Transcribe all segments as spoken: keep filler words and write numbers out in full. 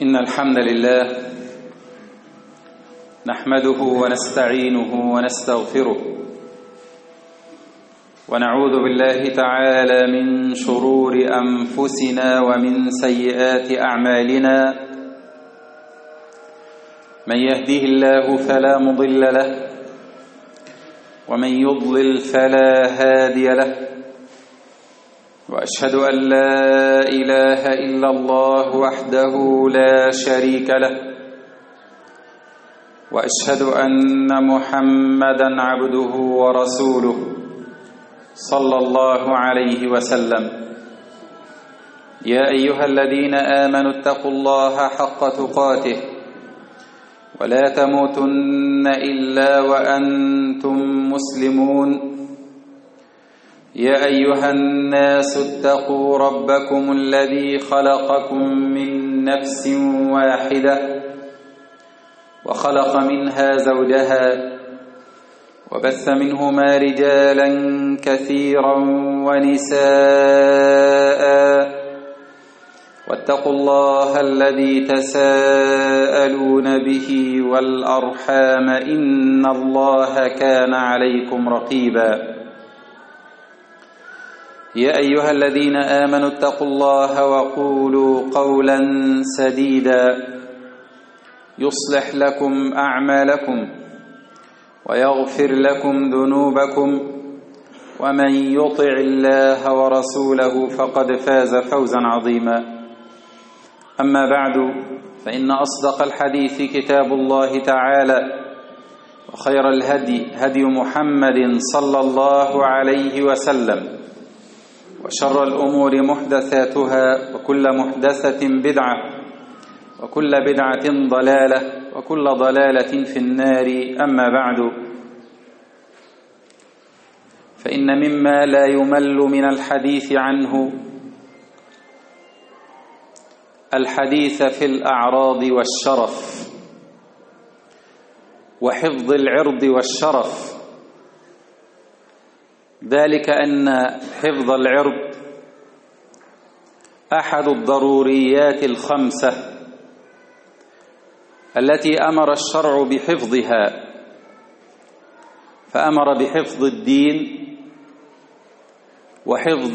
إن الحمد لله نحمده ونستعينه ونستغفره ونعوذ بالله تعالى من شرور أنفسنا ومن سيئات أعمالنا. من يهده الله فلا مضل له ومن يضلل فلا هادي له، وأشهد أن لا إله إلا الله وحده لا شريك له، وأشهد أن محمدًا عبده ورسوله صلى الله عليه وسلم. يا أيها الذين آمنوا اتقوا الله حق تقاته ولا تموتن إلا وأنتم مسلمون. يا أيها الناس اتقوا ربكم الذي خلقكم من نفس واحدة وخلق منها زوجها وبث منهما رجالا كثيرا ونساء، واتقوا الله الذي تساءلون به والأرحام إن الله كان عليكم رقيبا. يا أيها الذين آمنوا اتقوا الله وقولوا قولا سديدا يصلح لكم أعمالكم ويغفر لكم ذنوبكم، ومن يطع الله ورسوله فقد فاز فوزا عظيما. أما بعد، فإن أصدق الحديث كتاب الله تعالى، وخير الهدي هدي محمد صلى الله عليه وسلم، وشر الأمور محدثاتها، وكل محدثة بدعة، وكل بدعة ضلالة، وكل ضلالة في النار. أما بعد، فإن مما لا يمل من الحديث عنه الحديث في الأعراض والشرف وحفظ العرض والشرف، ذلك أن حفظ العرض أحد الضروريات الخمسة التي أمر الشرع بحفظها، فأمر بحفظ الدين وحفظ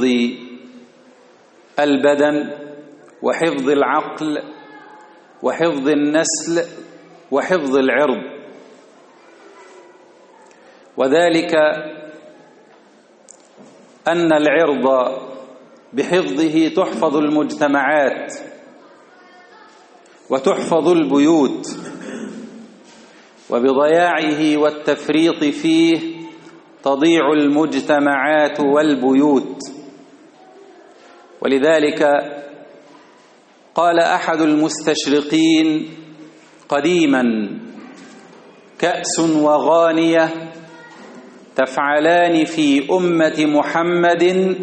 البدن وحفظ العقل وحفظ النسل وحفظ العرض، وذلك أن العرض بحفظه تحفظ المجتمعات وتحفظ البيوت، وبضياعه والتفريط فيه تضيع المجتمعات والبيوت. ولذلك قال أحد المستشرقين قديما: كأس وغانية تفعلان في أمة محمد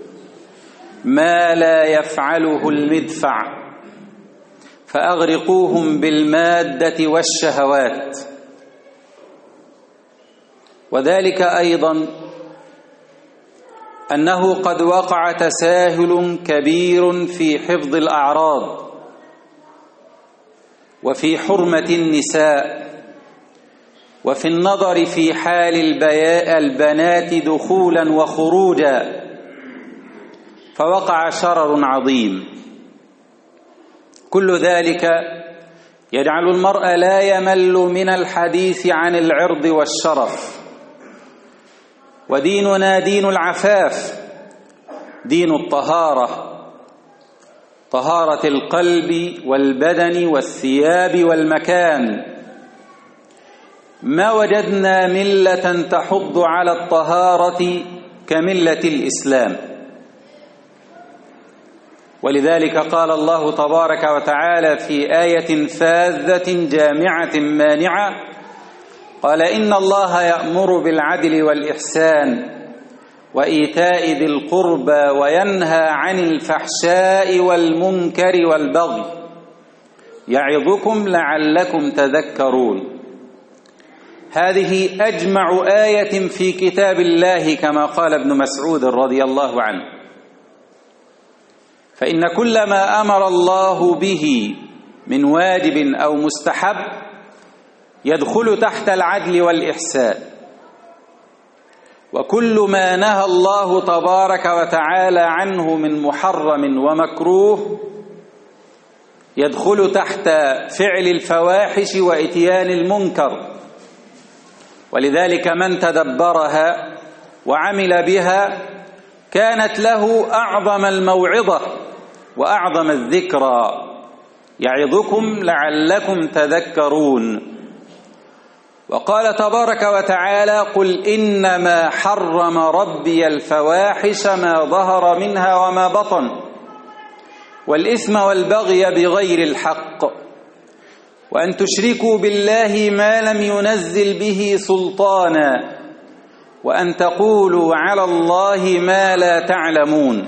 ما لا يفعله المدفع، فأغرقوهم بالمادة والشهوات. وذلك أيضا أنه قد وقع تساهل كبير في حفظ الأعراض وفي حرمة النساء وفي النظر في حال البنات دخولا وخروجا، فوقع شرر عظيم. كل ذلك يجعل المرء لا يمل من الحديث عن العرض والشرف. وديننا دين العفاف، دين الطهارة، طهارة القلب والبدن والثياب والمكان. ما وجدنا ملة تحض على الطهارة كملة الإسلام. ولذلك قال الله تبارك وتعالى في آية فاذة جامعة مانعة: قال إن الله يأمر بالعدل والإحسان وإيتاء ذي القربى وينهى عن الفحشاء والمنكر والبغي يعظكم لعلكم تذكرون. هذه أجمع آية في كتاب الله، كما قال ابن مسعود رضي الله عنه. فإن كل ما أمر الله به من واجب أو مستحب يدخل تحت العدل والإحسان، وكل ما نهى الله تبارك وتعالى عنه من محرم ومكروه يدخل تحت فعل الفواحش وإتيان المنكر. ولذلك من تدبرها وعمل بها كانت له أعظم الموعظة وأعظم الذكرى، يعظكم لعلكم تذكرون. وقال تبارك وتعالى: قل إنما حرم ربي الفواحش ما ظهر منها وما بطن والإثم والبغي بغير الحق وأن تشركوا بالله ما لم ينزل به سلطانا وأن تقولوا على الله ما لا تعلمون.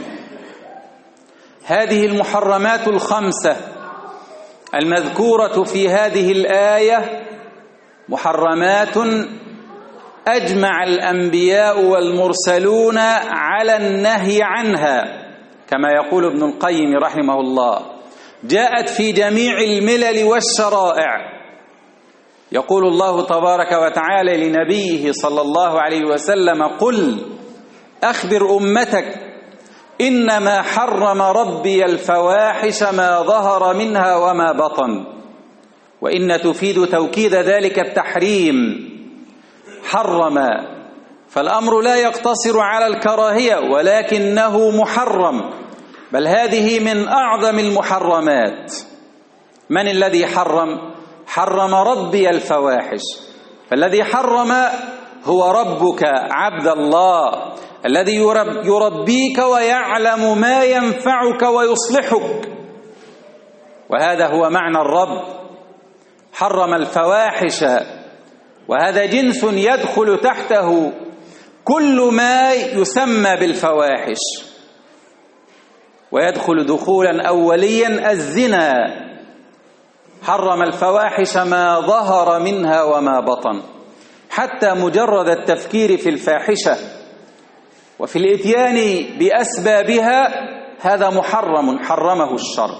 هذه المحرمات الخمسة المذكورة في هذه الآية محرمات أجمع الأنبياء والمرسلون على النهي عنها، كما يقول ابن القيم رحمه الله: جاءت في جميع الملل والشرائع. يقول الله تبارك وتعالى لنبيه صلى الله عليه وسلم: قل أخبر أمتك إنما حرم ربي الفواحش ما ظهر منها وما بطن، وإن تفيد توكيد ذلك التحريم. حرم، فالأمر لا يقتصر على الكراهية ولكنه محرم، بل هذه من أعظم المحرمات. من الذي حرم؟ حرم ربي الفواحش، فالذي حرم هو ربك عبد الله الذي يرب يربيك ويعلم ما ينفعك ويصلحك، وهذا هو معنى الرب. حرم الفواحش، وهذا جنس يدخل تحته كل ما يسمى بالفواحش، ويدخل دخولا أوليا الزنا. حرم الفواحش ما ظهر منها وما بطن، حتى مجرد التفكير في الفاحشة وفي الإتيان بأسبابها هذا محرم حرمه الشرع.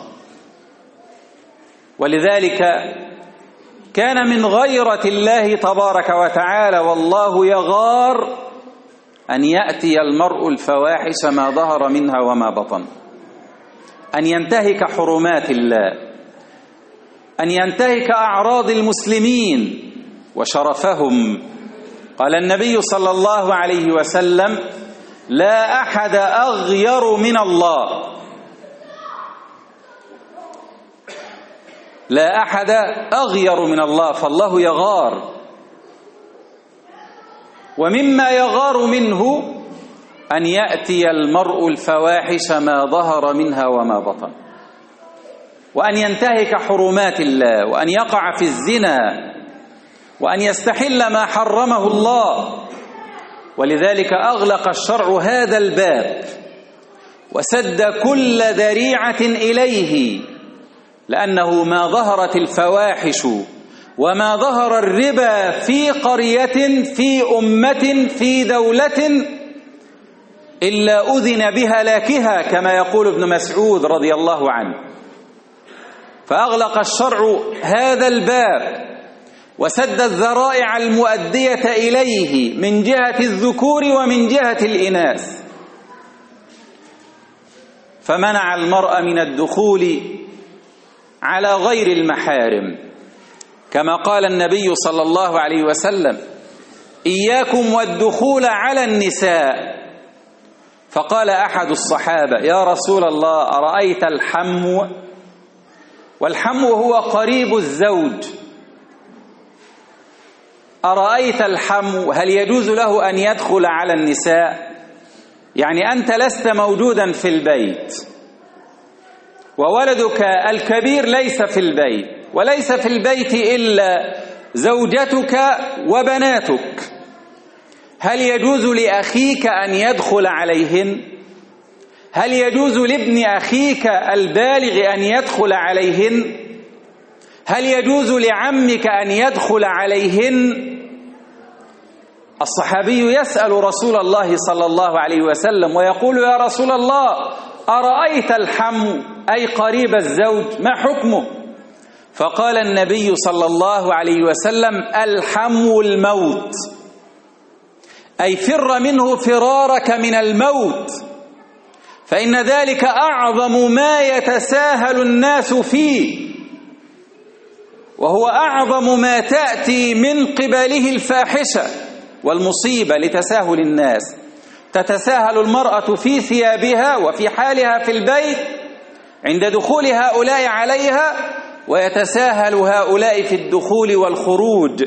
ولذلك كان من غيرة الله تبارك وتعالى والله يغار أن يأتي المرء الفواحش ما ظهر منها وما بطن، أن ينتهك حرمات الله، أن ينتهك أعراض المسلمين وشرفهم. قال النبي صلى الله عليه وسلم: لا أحد أغير من الله، لا أحد أغير من الله، فالله يغار. ومما يغار منه أن يأتي المرء الفواحش ما ظهر منها وما بطن، وأن ينتهك حرمات الله، وأن يقع في الزنا، وأن يستحل ما حرمه الله. ولذلك أغلق الشرع هذا الباب وسد كل ذريعة إليه، لأنه ما ظهرت الفواحش وما ظهر الربا في قرية في أمة في دولة إلا أذن بهلاكها، كما يقول ابن مسعود رضي الله عنه. فأغلق الشرع هذا الباب وسد الذرائع المؤدية إليه من جهة الذكور ومن جهة الإناث، فمنع المرء من الدخول على غير المحارم، كما قال النبي صلى الله عليه وسلم: إياكم والدخول على النساء. فقال أحد الصحابة: يا رسول الله، أرأيت الحمو؟ والحمو هو قريب الزوج. أرأيت الحمو هل يجوز له أن يدخل على النساء؟ يعني أنت لست موجودا في البيت وولدك الكبير ليس في البيت، وليس في البيت إلا زوجتك وبناتك، هل يجوز لأخيك أن يدخل عليهن؟ هل يجوز لابن أخيك البالغ أن يدخل عليهن؟ هل يجوز لعمك أن يدخل عليهن؟ الصحابي يسأل رسول الله صلى الله عليه وسلم ويقول: يا رسول الله، أرأيت الحمو أي قريب الزوج ما حكمه؟ فقال النبي صلى الله عليه وسلم: الحموا الموت، أي فر منه فرارك من الموت، فإن ذلك أعظم ما يتساهل الناس فيه، وهو أعظم ما تأتي من قبله الفاحشة والمصيبة لتساهل الناس. تتساهل المرأة في ثيابها وفي حالها في البيت عند دخول هؤلاء عليها، ويتساهل هؤلاء في الدخول والخروج،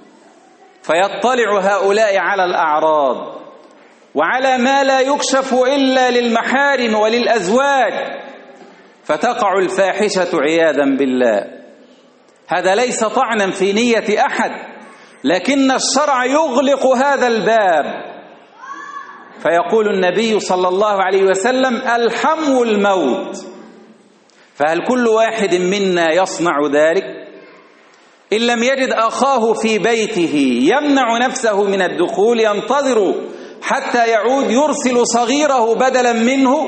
فيطلع هؤلاء على الأعراض وعلى ما لا يكشف إلا للمحارم وللأزواج، فتقع الفاحشة عياذا بالله. هذا ليس طعنا في نية أحد، لكن الشرع يغلق هذا الباب، فيقول النبي صلى الله عليه وسلم: الحموا الموت. فهل كل واحد منا يصنع ذلك؟ إن لم يجد أخاه في بيته يمنع نفسه من الدخول، ينتظر حتى يعود يرسل صغيره بدلا منه.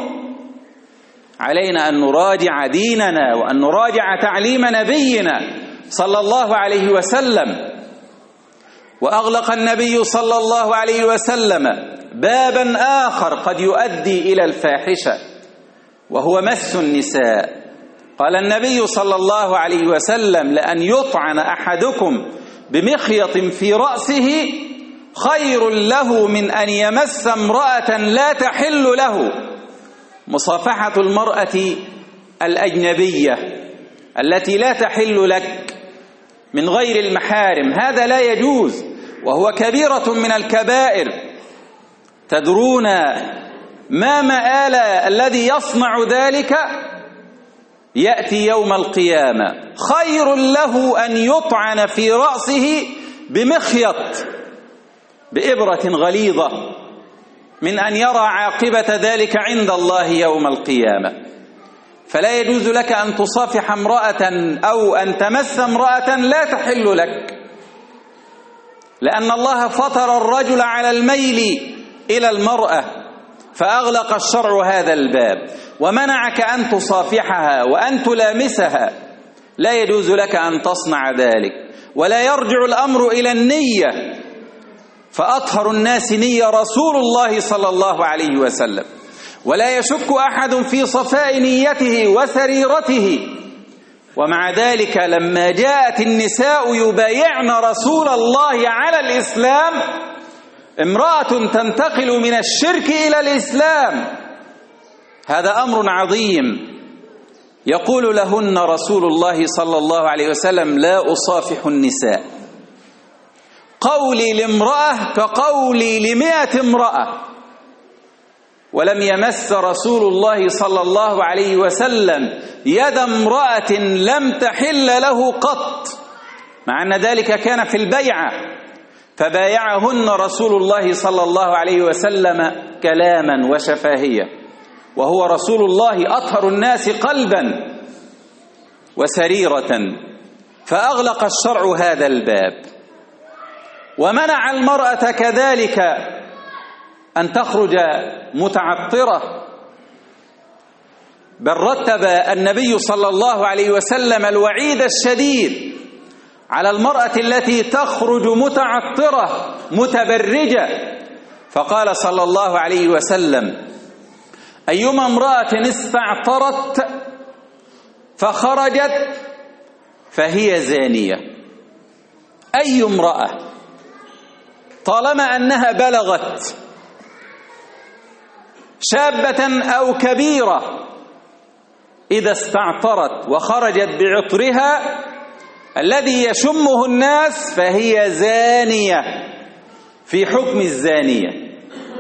علينا أن نراجع ديننا وأن نراجع تعليم نبينا صلى الله عليه وسلم. وأغلق النبي صلى الله عليه وسلم بابا آخر قد يؤدي إلى الفاحشة، وهو مس النساء. قال النبي صلى الله عليه وسلم: لأن يطعن أحدكم بمخيط في رأسه خير له من أن يمس امرأة لا تحل له. مصافحة المرأة الأجنبية التي لا تحل لك من غير المحارم هذا لا يجوز، وهو كبيرة من الكبائر. تدرون ما مآل الذي يصنع ذلك؟ يأتي يوم القيامة خير له أن يطعن في رأسه بمخيط بإبرة غليظة من أن يرى عاقبة ذلك عند الله يوم القيامة. فلا يجوز لك أن تصافح امرأة أو أن تمس امرأة لا تحل لك، لأن الله فطر الرجل على الميل إلى المرأة، فأغلق الشرع هذا الباب ومنعك أن تصافحها وأن تلامسها. لا يجوز لك أن تصنع ذلك، ولا يرجع الأمر إلى النية، فأطهر الناس نية رسول الله صلى الله عليه وسلم، ولا يشك أحد في صفاء نيته وسريرته. ومع ذلك لما جاءت النساء يبايعن رسول الله على الإسلام، امرأة تنتقل من الشرك إلى الإسلام، هذا أمر عظيم. يقول لهن رسول الله صلى الله عليه وسلم: لا أصافح النساء. قولي لامرأة كقولي لمئة امرأة. ولم يمس رسول الله صلى الله عليه وسلم يد امرأة لم تحل له قط، مع أن ذلك كان في البيعة، فبايعهن رسول الله صلى الله عليه وسلم كلاما وشفاهية، وهو رسول الله أطهر الناس قلبا وسريرة، فأغلق الشرع هذا الباب، ومنع المرأة كذلك أن تخرج متعطرة، بل رتب النبي صلى الله عليه وسلم الوعيد الشديد على المرأة التي تخرج متعطرة متبرجة، فقال صلى الله عليه وسلم: أيما امرأة استعطرت فخرجت فهي زانية. أي امرأة طالما أنها بلغت، شابة أو كبيرة، إذا استعطرت وخرجت بعطرها الذي يشمه الناس فهي زانية في حكم الزانية.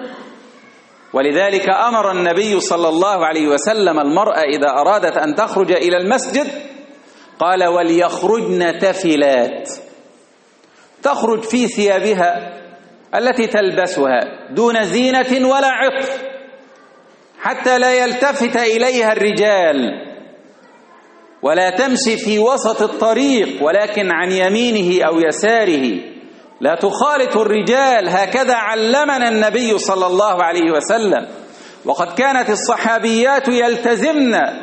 ولذلك أمر النبي صلى الله عليه وسلم المرأة إذا أرادت أن تخرج إلى المسجد قال: وليخرجن تفلات، تخرج في ثيابها التي تلبسها دون زينة ولا عطر، حتى لا يلتفت إليها الرجال، ولا تمشي في وسط الطريق ولكن عن يمينه أو يساره، لا تخالط الرجال. هكذا علمنا النبي صلى الله عليه وسلم. وقد كانت الصحابيات يلتزمن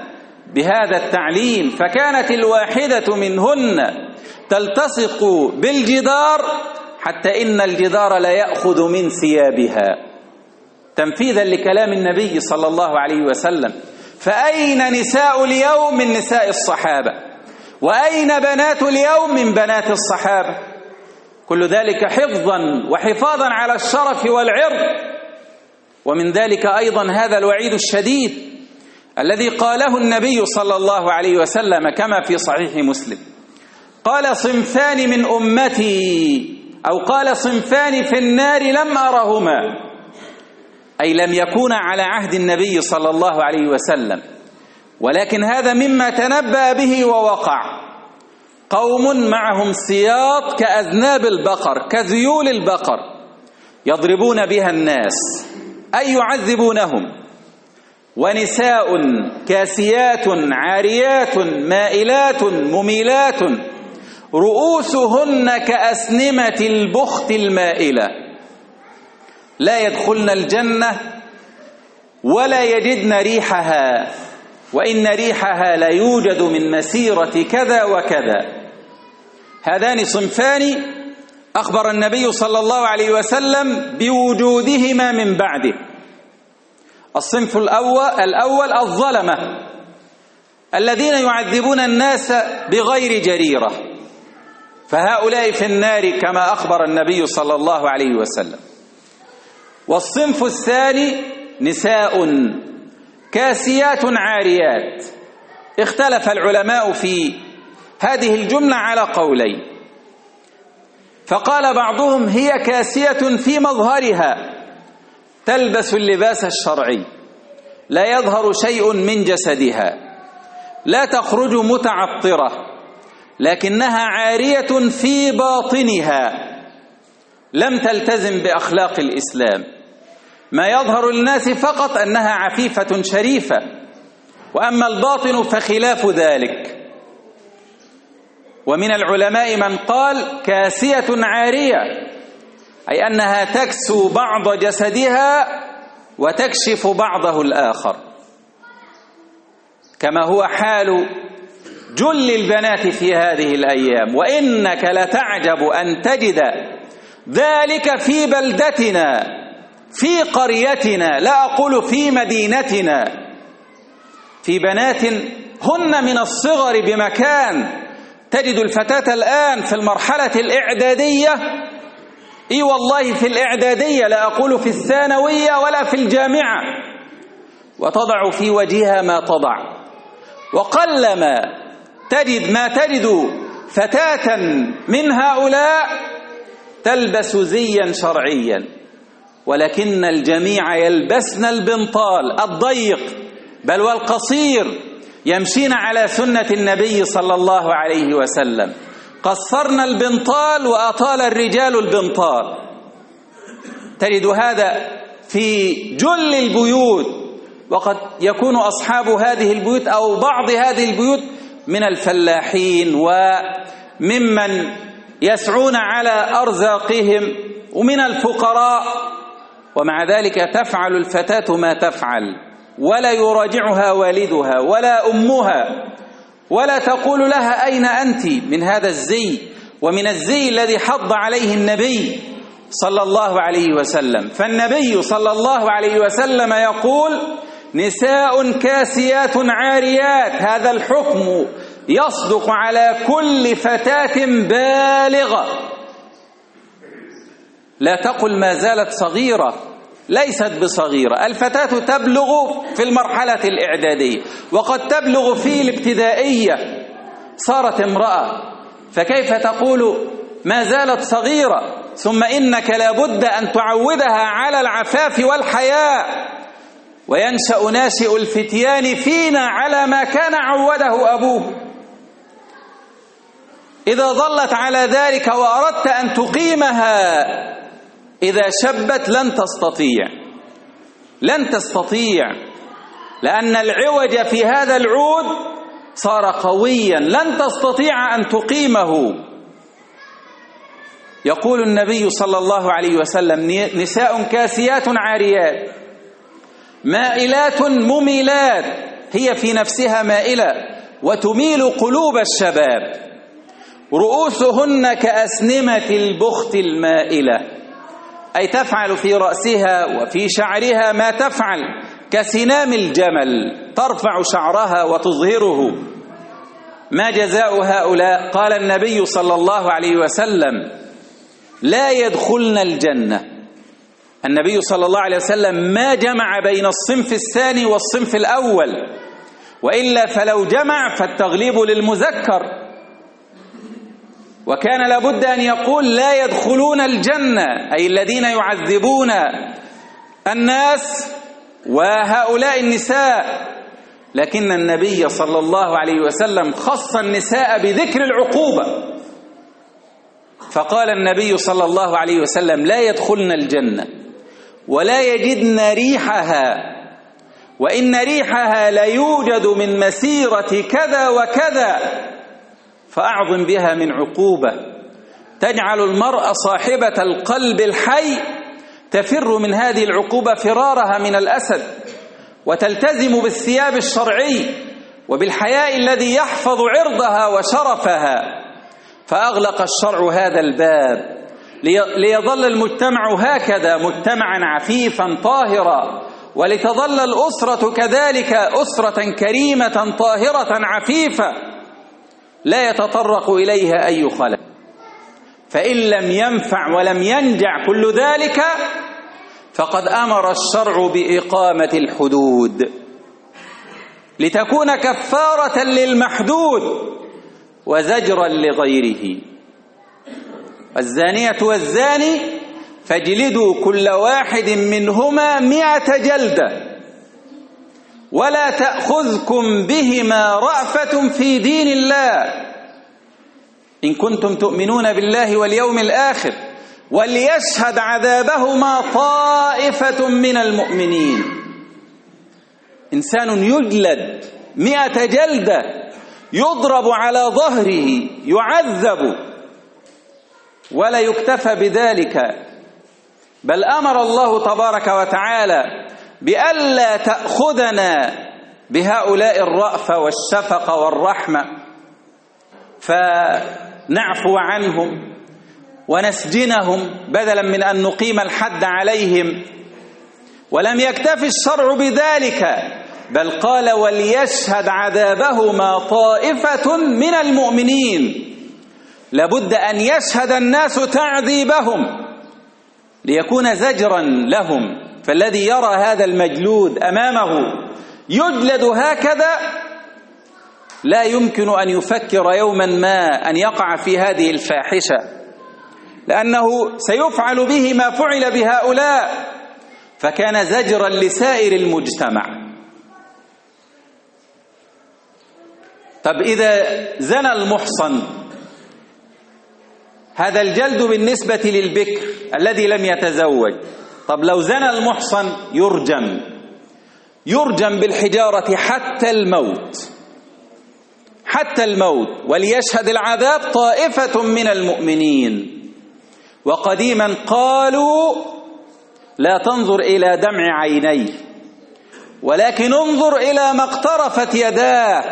بهذا التعليم، فكانت الواحدة منهن تلتصق بالجدار حتى إن الجدار لا يأخذ من ثيابها، تنفيذا لكلام النبي صلى الله عليه وسلم. فأين نساء اليوم من نساء الصحابة؟ وأين بنات اليوم من بنات الصحابة؟ كل ذلك حفظا وحفاظا على الشرف والعرض. ومن ذلك أيضا هذا الوعيد الشديد الذي قاله النبي صلى الله عليه وسلم كما في صحيح مسلم، قال: صنفان من أمتي، أو قال: صنفان في النار لم أرهما، أي لم يكون على عهد النبي صلى الله عليه وسلم، ولكن هذا مما تنبأ به ووقع. قوم معهم سياط كأذناب البقر، كذيول البقر، يضربون بها الناس أي يعذبونهم، ونساء كاسيات عاريات مائلات مميلات رؤوسهن كأسنمة البخت المائلة، لا يدخلن الجنة ولا يجدن ريحها، وإن ريحها لا يوجد من مسيرة كذا وكذا. هذان صنفان أخبر النبي صلى الله عليه وسلم بوجودهما من بعده. الصنف الأول, الأول الظلمة الذين يعذبون الناس بغير جريرة، فهؤلاء في النار كما أخبر النبي صلى الله عليه وسلم. والصنف الثاني نساء كاسيات عاريات. اختلف العلماء في هذه الجملة على قولين، فقال بعضهم: هي كاسية في مظهرها، تلبس اللباس الشرعي، لا يظهر شيء من جسدها، لا تخرج متعطرة، لكنها عارية في باطنها، لم تلتزم بأخلاق الإسلام، ما يظهر للناس فقط أنها عفيفة شريفة، وأما الباطن فخلاف ذلك. ومن العلماء من قال: كاسية عارية، أي أنها تكسو بعض جسدها وتكشف بعضه الآخر، كما هو حال جل البنات في هذه الأيام. وإنك لتعجب أن تجد ذلك في بلدتنا، في قريتنا، لا أقول في مدينتنا، في بنات هن من الصغر بمكان. تجد الفتاة الآن في المرحلة الإعدادية، إي والله في الإعدادية، لا أقول في الثانوية ولا في الجامعة، وتضع في وجهها ما تضع، وقلما تجد ما تجد فتاة من هؤلاء تلبس زيا شرعيا، ولكن الجميع يلبسن البنطال الضيق بل والقصير، يمشين على سنة النبي صلى الله عليه وسلم. قصرنا البنطال وأطال الرجال البنطال. تجد هذا في جل البيوت، وقد يكون أصحاب هذه البيوت أو بعض هذه البيوت من الفلاحين وممن يسعون على أرزاقهم ومن الفقراء، ومع ذلك تفعل الفتاة ما تفعل، ولا يراجعها والدها ولا أمها، ولا تقول لها أين أنت من هذا الزي ومن الزي الذي حض عليه النبي صلى الله عليه وسلم. فالنبي صلى الله عليه وسلم يقول: نساء كاسيات عاريات. هذا الحكم يصدق على كل فتاة بالغة، لا تقل ما زالت صغيرة، ليست بصغيرة. الفتاة تبلغ في المرحلة الإعدادية، وقد تبلغ في الابتدائية، صارت امرأة، فكيف تقول ما زالت صغيرة؟ ثم إنك لابد أن تعودها على العفاف والحياء، وينشأ ناشئ الفتيان فينا على ما كان عوده أبوه. إذا ظلت على ذلك وأردت أن تقيمها إذا شبت لن تستطيع، لن تستطيع، لأن العوج في هذا العود صار قويا، لن تستطيع أن تقيمه. يقول النبي صلى الله عليه وسلم: نساء كاسيات عاريات مائلات مميلات هي في نفسها مائلة وتميل قلوب الشباب، رؤوسهن كأسنمة البخت المائلة، أي تفعل في رأسها وفي شعرها ما تفعل كسنام الجمل، ترفع شعرها وتظهره. ما جزاء هؤلاء؟ قال النبي صلى الله عليه وسلم: لا يدخلن الجنة. النبي صلى الله عليه وسلم ما جمع بين الصنف الثاني والصنف الأول، وإلا فلو جمع فالتغليب للمذكر، وكان لابد أن يقول لا يدخلون الجنة، أي الذين يعذبون الناس وهؤلاء النساء. لكن النبي صلى الله عليه وسلم خص النساء بذكر العقوبة، فقال النبي صلى الله عليه وسلم: لا يدخلن الجنة ولا يجدن ريحها، وإن ريحها ليوجد من مسيرة كذا وكذا، فأعظم بها من عقوبة تجعل المرأة صاحبة القلب الحي تفر من هذه العقوبة فرارها من الأسد، وتلتزم بالثياب الشرعي وبالحياء الذي يحفظ عرضها وشرفها. فأغلق الشرع هذا الباب ليظل المجتمع هكذا مجتمعا عفيفا طاهرا، ولتظل الأسرة كذلك أسرة كريمة طاهرة عفيفة لا يتطرق إليها أي خلل. فإن لم ينفع ولم ينجع كل ذلك فقد أمر الشرع بإقامة الحدود لتكون كفارة للمحدود وزجرا لغيره. الزانية والزاني فاجلدوا كل واحد منهما مئة جلدة ولا تأخذكم بهما رأفة في دين الله إن كنتم تؤمنون بالله واليوم الآخر وليشهد عذابهما طائفة من المؤمنين. إنسان يجلد مئة جلدة، يضرب على ظهره، يعذب، ولا يكتفى بذلك، بل أمر الله تبارك وتعالى بألا تأخذنا بهؤلاء الرأفة والشفقة والرحمة، فنعفو عنهم ونسجنهم بدلا من أن نقيم الحد عليهم. ولم يكتف الشرع بذلك، بل قال: وليشهد عذابهما طائفة من المؤمنين. لابد أن يشهد الناس تعذيبهم ليكون زجرا لهم. فالذي يرى هذا المجلود أمامه يجلد هكذا لا يمكن أن يفكر يوما ما أن يقع في هذه الفاحشة، لأنه سيفعل به ما فعل بهؤلاء، فكان زجرا لسائر المجتمع. طب إذا زنى المحصن، هذا الجلد بالنسبة للبكر الذي لم يتزوج. طب لو زنى المحصن يرجم يرجم بالحجارة حتى الموت، حتى الموت. وليشهد العذاب طائفة من المؤمنين. وقديما قالوا: لا تنظر إلى دمع عينيه ولكن انظر إلى ما اقترفت يداه،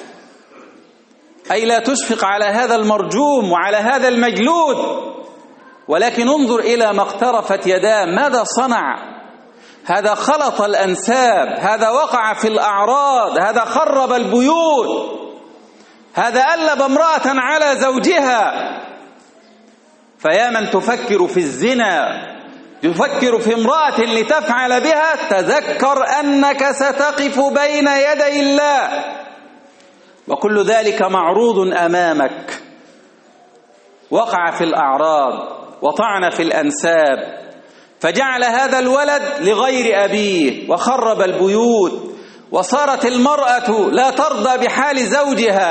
أي لا تشفق على هذا المرجوم وعلى هذا المجلود، ولكن انظر إلى ما اقترفت يداه، ماذا صنع؟ هذا خلط الأنساب، هذا وقع في الأعراض، هذا خرب البيوت، هذا ألب امرأة على زوجها. فيا من تفكر في الزنا، تفكر في امرأة لتفعل بها، تذكر أنك ستقف بين يدي الله وكل ذلك معروض أمامك. وقع في الأعراض وطعن في الأنساب، فجعل هذا الولد لغير أبيه وخرب البيوت، وصارت المرأة لا ترضى بحال زوجها،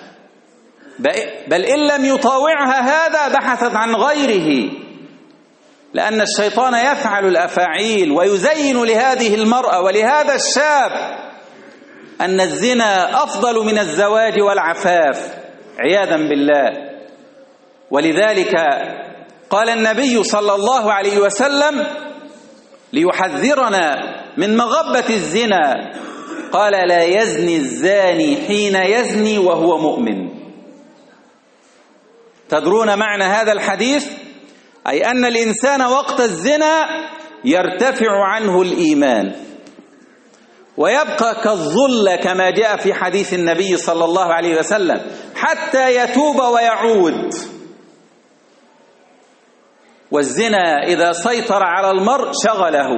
بل إن لم يطاوعها هذا بحثت عن غيره، لأن الشيطان يفعل الأفاعيل ويزين لهذه المرأة ولهذا الشاب أن الزنا أفضل من الزواج والعفاف عياذا بالله. ولذلك قال النبي صلى الله عليه وسلم ليحذرنا من مغبة الزنا: قال لا يزني الزاني حين يزني وهو مؤمن. تدرون معنى هذا الحديث؟ أي أن الإنسان وقت الزنا يرتفع عنه الإيمان ويبقى كالظل كما جاء في حديث النبي صلى الله عليه وسلم حتى يتوب ويعود. والزنا إذا سيطر على المرء شغله،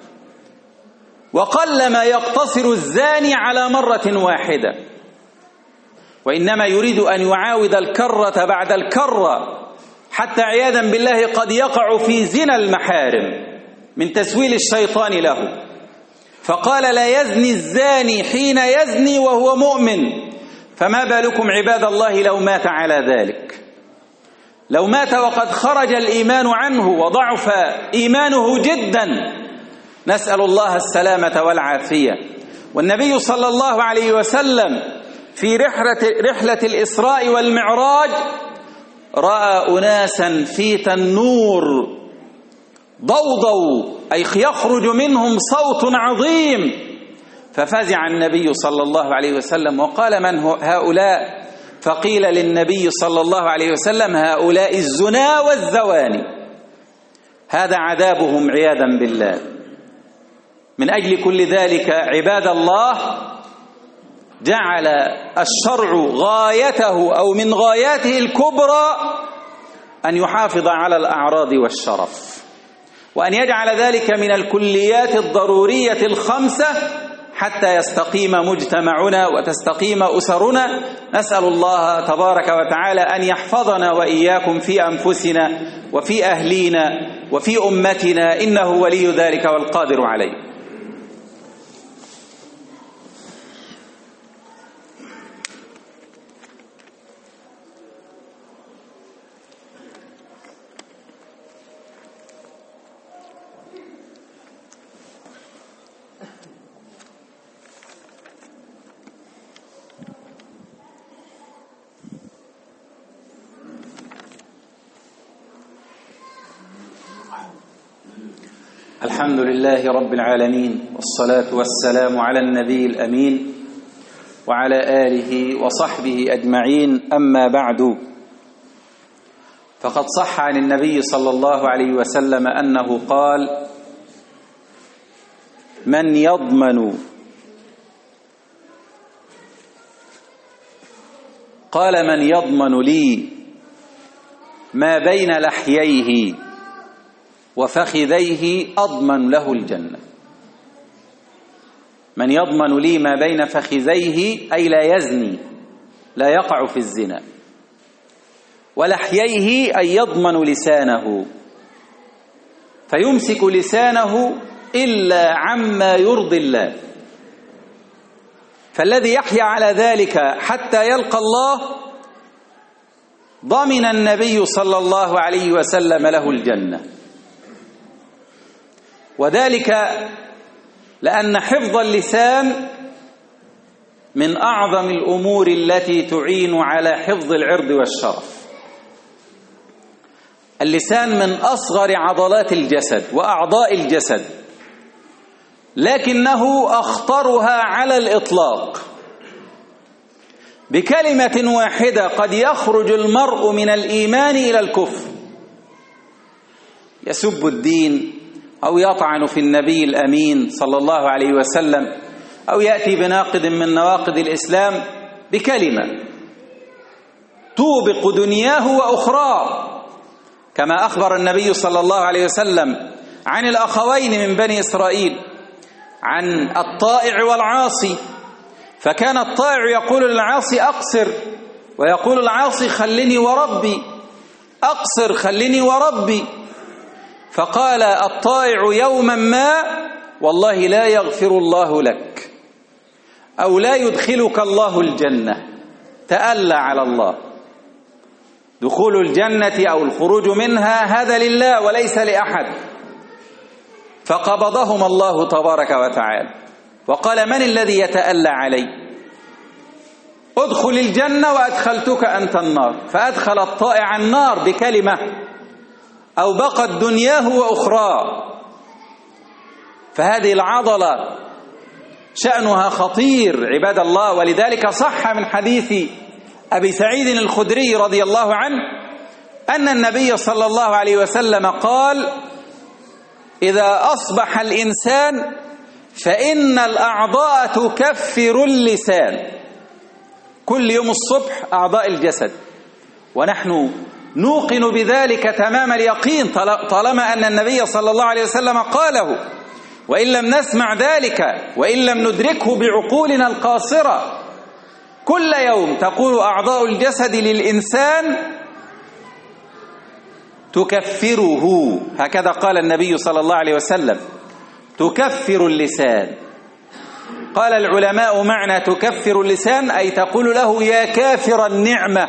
وقلما يقتصر الزاني على مرة واحدة، وإنما يريد أن يعاود الكرة بعد الكرة، حتى عياذا بالله قد يقع في زنا المحارم من تسويل الشيطان له. فقال لا يزني الزاني حين يزني وهو مؤمن، فما بالكم عباد الله لو مات على ذلك، لو مات وقد خرج الإيمان عنه وضعف إيمانه جدا، نسأل الله السلامة والعافية. والنبي صلى الله عليه وسلم في رحلة, رحلة الإسراء والمعراج رأى أناسا في تنور ضوضوا، أي يخرج منهم صوت عظيم، ففزع النبي صلى الله عليه وسلم وقال من هؤلاء؟ فقيل للنبي صلى الله عليه وسلم هؤلاء الزنا والزواني، هذا عذابهم عياذا بالله. من أجل كل ذلك عباد الله جعل الشرع غايته أو من غاياته الكبرى أن يحافظ على الأعراض والشرف، وأن يجعل ذلك من الكليات الضرورية الخمسة حتى يستقيم مجتمعنا وتستقيم أسرنا. نسأل الله تبارك وتعالى أن يحفظنا وإياكم في أنفسنا وفي أهلينا وفي أمتنا، إنه ولي ذلك والقادر عليه. الحمد لله رب العالمين، والصلاة والسلام على النبي الأمين وعلى آله وصحبه أجمعين، أما بعد، فقد صح عن النبي صلى الله عليه وسلم أنه قال: من يضمن قال من يضمن لي ما بين لحييه وفخذيه أضمن له الجنة. من يضمن لي ما بين فخذيه أي لا يزني، لا يقع في الزنا، ولحييه أي يضمن لسانه فيمسك لسانه إلا عما يرضي الله. فالذي يحيا على ذلك حتى يلقى الله ضمن النبي صلى الله عليه وسلم له الجنة، وذلك لأن حفظ اللسان من أعظم الأمور التي تعين على حفظ العرض والشرف. اللسان من أصغر عضلات الجسد وأعضاء الجسد، لكنه أخطرها على الإطلاق. بكلمة واحدة قد يخرج المرء من الإيمان إلى الكفر، يسب الدين أو يطعن في النبي الأمين صلى الله عليه وسلم، أو يأتي بناقض من نواقض الإسلام بكلمة توبق دنياه وأخراه، كما أخبر النبي صلى الله عليه وسلم عن الأخوين من بني إسرائيل، عن الطائع والعاصي، فكان الطائع يقول للعاصي أقصر، ويقول العاصي خلني وربي، أقصر خلني وربي. فقال الطائع يوما ما: والله لا يغفر الله لك، أو لا يدخلك الله الجنة. تألى على الله. دخول الجنة أو الخروج منها هذا لله وليس لأحد. فقبضهم الله تبارك وتعالى وقال: من الذي يتألى علي؟ ادخل الجنة وأدخلتك أنت النار. فأدخل الطائع النار بكلمة أو بقت دنياه وأخراه. فهذه العضلة شأنها خطير عباد الله. ولذلك صح من حديث أبي سعيد الخدري رضي الله عنه أن النبي صلى الله عليه وسلم قال: إذا أصبح الإنسان فإن الأعضاء تكفر اللسان. كل يوم الصبح أعضاء الجسد، ونحن نوقن بذلك تمام اليقين طالما أن النبي صلى الله عليه وسلم قاله، وإن لم نسمع ذلك وإن لم ندركه بعقولنا القاصرة. كل يوم تقول أعضاء الجسد للإنسان تكفره، هكذا قال النبي صلى الله عليه وسلم: تكفر اللسان. قال العلماء: معنى تكفر اللسان أي تقول له يا كافر النعمة.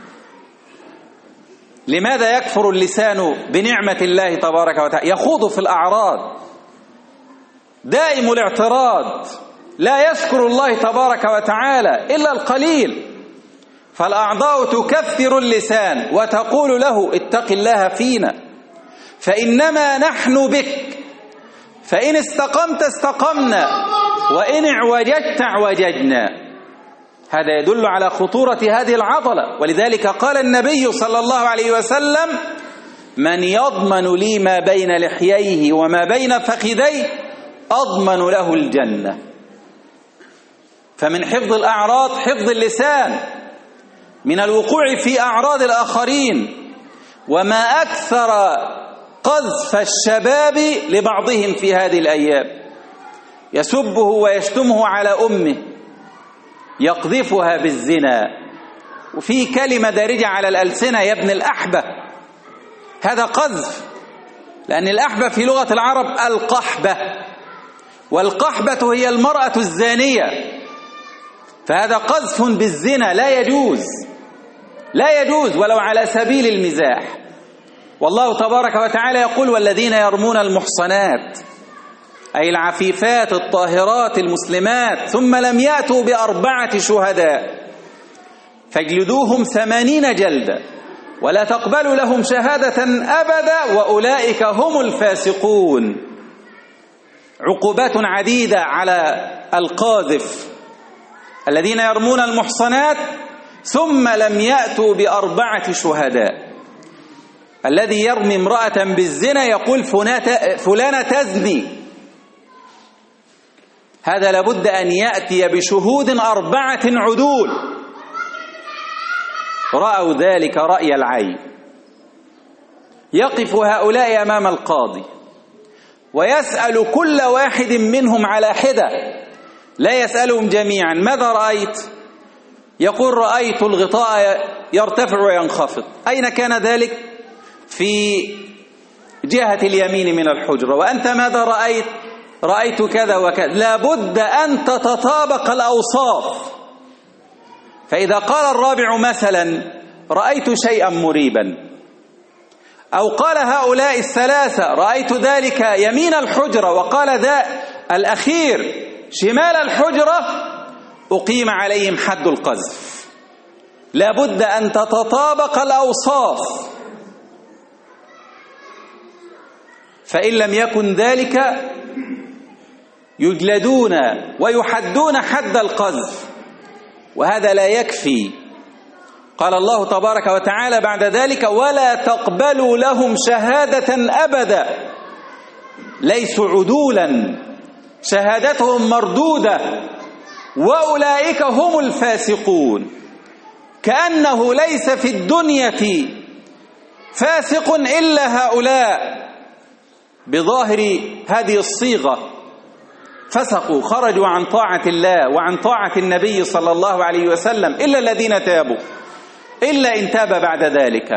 لماذا يكفر اللسان بنعمة الله تبارك وتعالى؟ يخوض في الأعراض، دائم الاعتراض، لا يشكر الله تبارك وتعالى إلا القليل. فالأعضاء تكفر اللسان وتقول له اتق الله فينا، فإنما نحن بك، فإن استقمت استقمنا، وإن اعوججت اعوججنا. هذا يدل على خطورة هذه العضلة. ولذلك قال النبي صلى الله عليه وسلم: من يضمن لي ما بين لحييه وما بين فخذيه أضمن له الجنة. فمن حفظ الأعراض حفظ اللسان، من الوقوع في أعراض الآخرين. وما أكثر قذف الشباب لبعضهم في هذه الأيام، يسبه ويشتمه على أمه، يقذفها بالزنا، وفي كلمة دارجة على الألسنة: يا ابن الأحبة. هذا قذف، لأن الأحبة في لغة العرب القحبة، والقحبة هي المرأة الزانية. فهذا قذف بالزنا، لا يجوز، لا يجوز ولو على سبيل المزاح. والله تبارك وتعالى يقول: والذين يرمون المحصنات، أي العفيفات الطاهرات المسلمات، ثم لم يأتوا بأربعة شهداء فاجلدوهم ثمانين جلدة ولا تقبلوا لهم شهادة أبدا وأولئك هم الفاسقون. عقوبات عديدة على القاذف، الذين يرمون المحصنات ثم لم يأتوا بأربعة شهداء. الذي يرمي امرأة بالزنا يقول فلانة تزني، هذا لابد أن يأتي بشهود أربعة عدول رأوا ذلك رأي العين. يقف هؤلاء أمام القاضي ويسأل كل واحد منهم على حدة، لا يسألهم جميعا: ماذا رأيت؟ يقول: رأيت الغطاء يرتفع وينخفض. أين كان ذلك؟ في جهة اليمين من الحجرة. وأنت ماذا رأيت؟ رأيت كذا وكذا. لابد أن تتطابق الأوصاف. فإذا قال الرابع مثلا: رأيت شيئا مريبا، أو قال هؤلاء الثلاثة: رأيت ذلك يمين الحجرة، وقال ذا الأخير شمال الحجرة، أقيم عليهم حد القذف. لابد أن تتطابق الأوصاف. فإن لم يكن ذلك يجلدون ويحدون حد القذف، وهذا لا يكفي. قال الله تبارك وتعالى بعد ذلك: ولا تقبلوا لهم شهادة أبدا. ليسوا عدولا، شهادتهم مردودة، وأولئك هم الفاسقون. كأنه ليس في الدنيا فاسق إلا هؤلاء. بظاهر هذه الصيغة فسقوا، خرجوا عن طاعة الله وعن طاعة النبي صلى الله عليه وسلم، إلا الذين تابوا، إلا إن تاب بعد ذلك.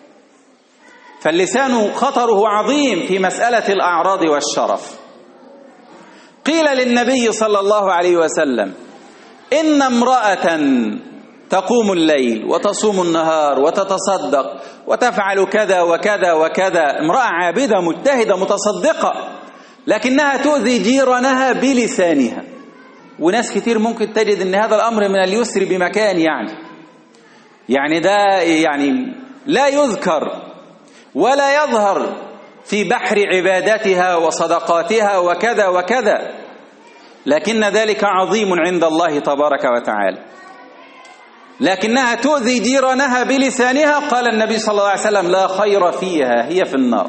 فاللسان خطره عظيم في مسألة الأعراض والشرف. قيل للنبي صلى الله عليه وسلم: إن امرأة تقوم الليل وتصوم النهار وتتصدق وتفعل كذا وكذا وكذا، امرأة عابدة مجتهدة متصدقة، لكنها تؤذي جيرانها بلسانها. وناس كتير ممكن تجد أن هذا الأمر من اليسر بمكان، يعني يعني ده يعني لا يذكر ولا يظهر في بحر عبادتها وصدقاتها وكذا وكذا. لكن ذلك عظيم عند الله تبارك وتعالى. لكنها تؤذي جيرانها بلسانها، قال النبي صلى الله عليه وسلم لا خير فيها، هي في النار.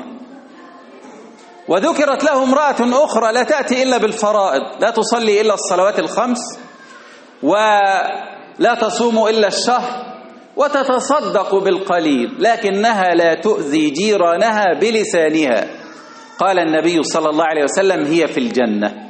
وذكرت له امرأة أخرى لا تأتي إلا بالفرائض، لا تصلي إلا الصلوات الخمس، ولا تصوم إلا الشهر، وتتصدق بالقليل، لكنها لا تؤذي جيرانها بلسانها. قال النبي صلى الله عليه وسلم هي في الجنة.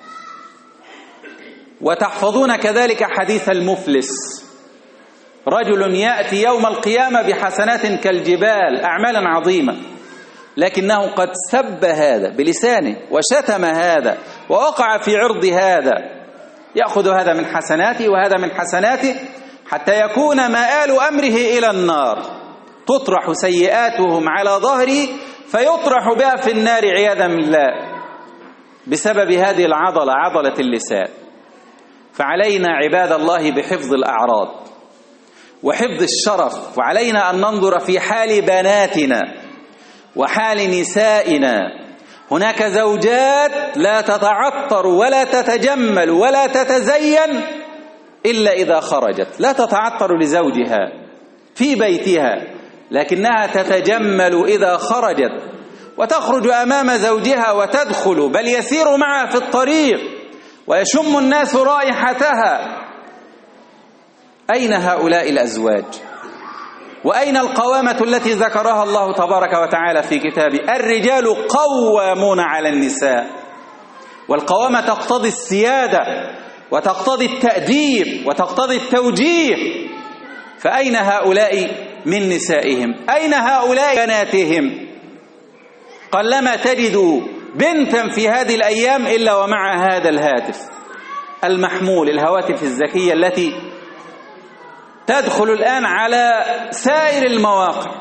وتحفظون كذلك حديث المفلس، رجل يأتي يوم القيامة بحسنات كالجبال، أعمالا عظيمة، لكنه قد سب هذا بلسانه وشتم هذا ووقع في عرض هذا، يأخذ هذا من حسناته وهذا من حسناته حتى يكون مآل أمره إلى النار، تطرح سيئاتهم على ظهره فيطرح بها في النار عياذا بالله بسبب هذه العضلة، عضلة اللسان. فعلينا عباد الله بحفظ الأعراض وحفظ الشرف، وعلينا أن ننظر في حال بناتنا وحال نسائنا. هناك زوجات لا تتعطر ولا تتجمل ولا تتزين إلا إذا خرجت، لا تتعطر لزوجها في بيتها، لكنها تتجمل إذا خرجت، وتخرج أمام زوجها وتدخل، بل يسير معها في الطريق ويشم الناس رائحتها. أين هؤلاء الأزواج؟ وأين القوامة التي ذكرها الله تبارك وتعالى في كتابه؟ الرجال قوامون على النساء، والقوامة تقتضي السيادة وتقتضي التأديب وتقتضي التوجيه. فأين هؤلاء من نسائهم؟ أين هؤلاء بناتهم؟ قلما تجد بنتا في هذه الأيام إلا ومع هذا الهاتف المحمول، الهواتف الذكية التي تدخل الآن على سائر المواقع،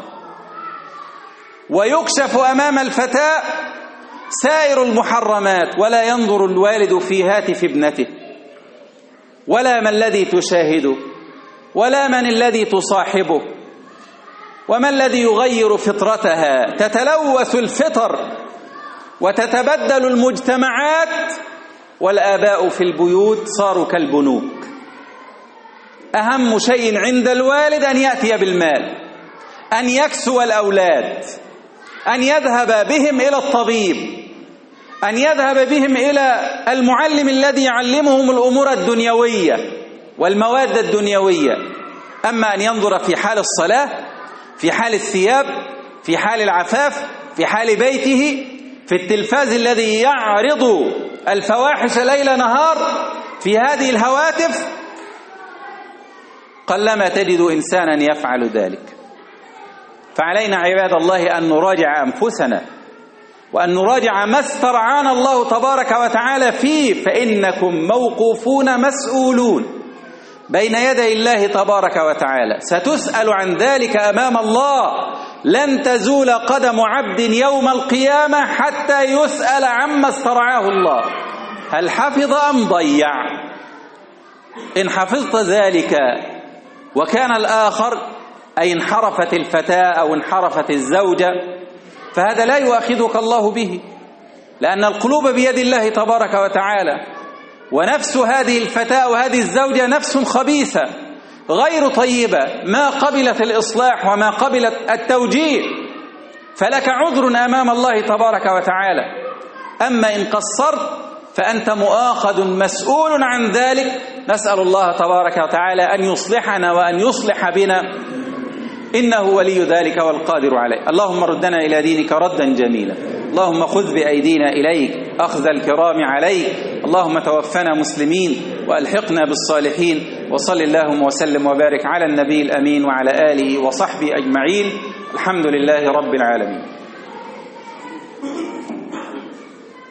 ويكشف أمام الفتاة سائر المحرمات، ولا ينظر الوالد في هاتف ابنته ولا ما الذي تشاهده ولا من الذي تصاحبه وما الذي يغير فطرتها. تتلوث الفطر وتتبدل المجتمعات، والآباء في البيوت صاروا كالبنوك. أهم شيء عند الوالد أن يأتي بالمال، أن يكسو الأولاد، أن يذهب بهم إلى الطبيب، أن يذهب بهم إلى المعلم الذي يعلمهم الأمور الدنيوية والمواد الدنيوية. أما أن ينظر في حال الصلاة، في حال الثياب، في حال العفاف، في حال بيته، في التلفاز الذي يعرض الفواحش ليل نهار، في هذه الهواتف، قلما تجد إنسانا يفعل ذلك. فعلينا عباد الله أن نراجع أنفسنا، وأن نراجع ما استرعانا الله تبارك وتعالى فيه، فإنكم موقوفون مسؤولون بين يدي الله تبارك وتعالى، ستسأل عن ذلك أمام الله. لن تزول قدم عبد يوم القيامة حتى يسأل عما استرعاه الله، هل حفظ أم ضيع؟ إن حفظت ذلك وكان الآخر، أي انحرفت الفتاة أو انحرفت الزوجة، فهذا لا يؤاخذك الله به، لأن القلوب بيد الله تبارك وتعالى. ونفس هذه الفتاة وهذه الزوجة نفس خبيثة غير طيبة، ما قبلت الإصلاح وما قبلت التوجيه، فلك عذر أمام الله تبارك وتعالى. أما إن قصرت فأنت مؤاخذ مسؤول عن ذلك. نسأل الله تبارك وتعالى أن يصلحنا وأن يصلح بنا، إنه ولي ذلك والقادر عليه. اللهم ردنا إلى دينك ردا جميلا، اللهم خذ بأيدينا إليك أخذ الكرام عليك، اللهم توفنا مسلمين وألحقنا بالصالحين. وصل اللهم وسلم وبارك على النبي الأمين وعلى آله وصحبه أجمعين. الحمد لله رب العالمين.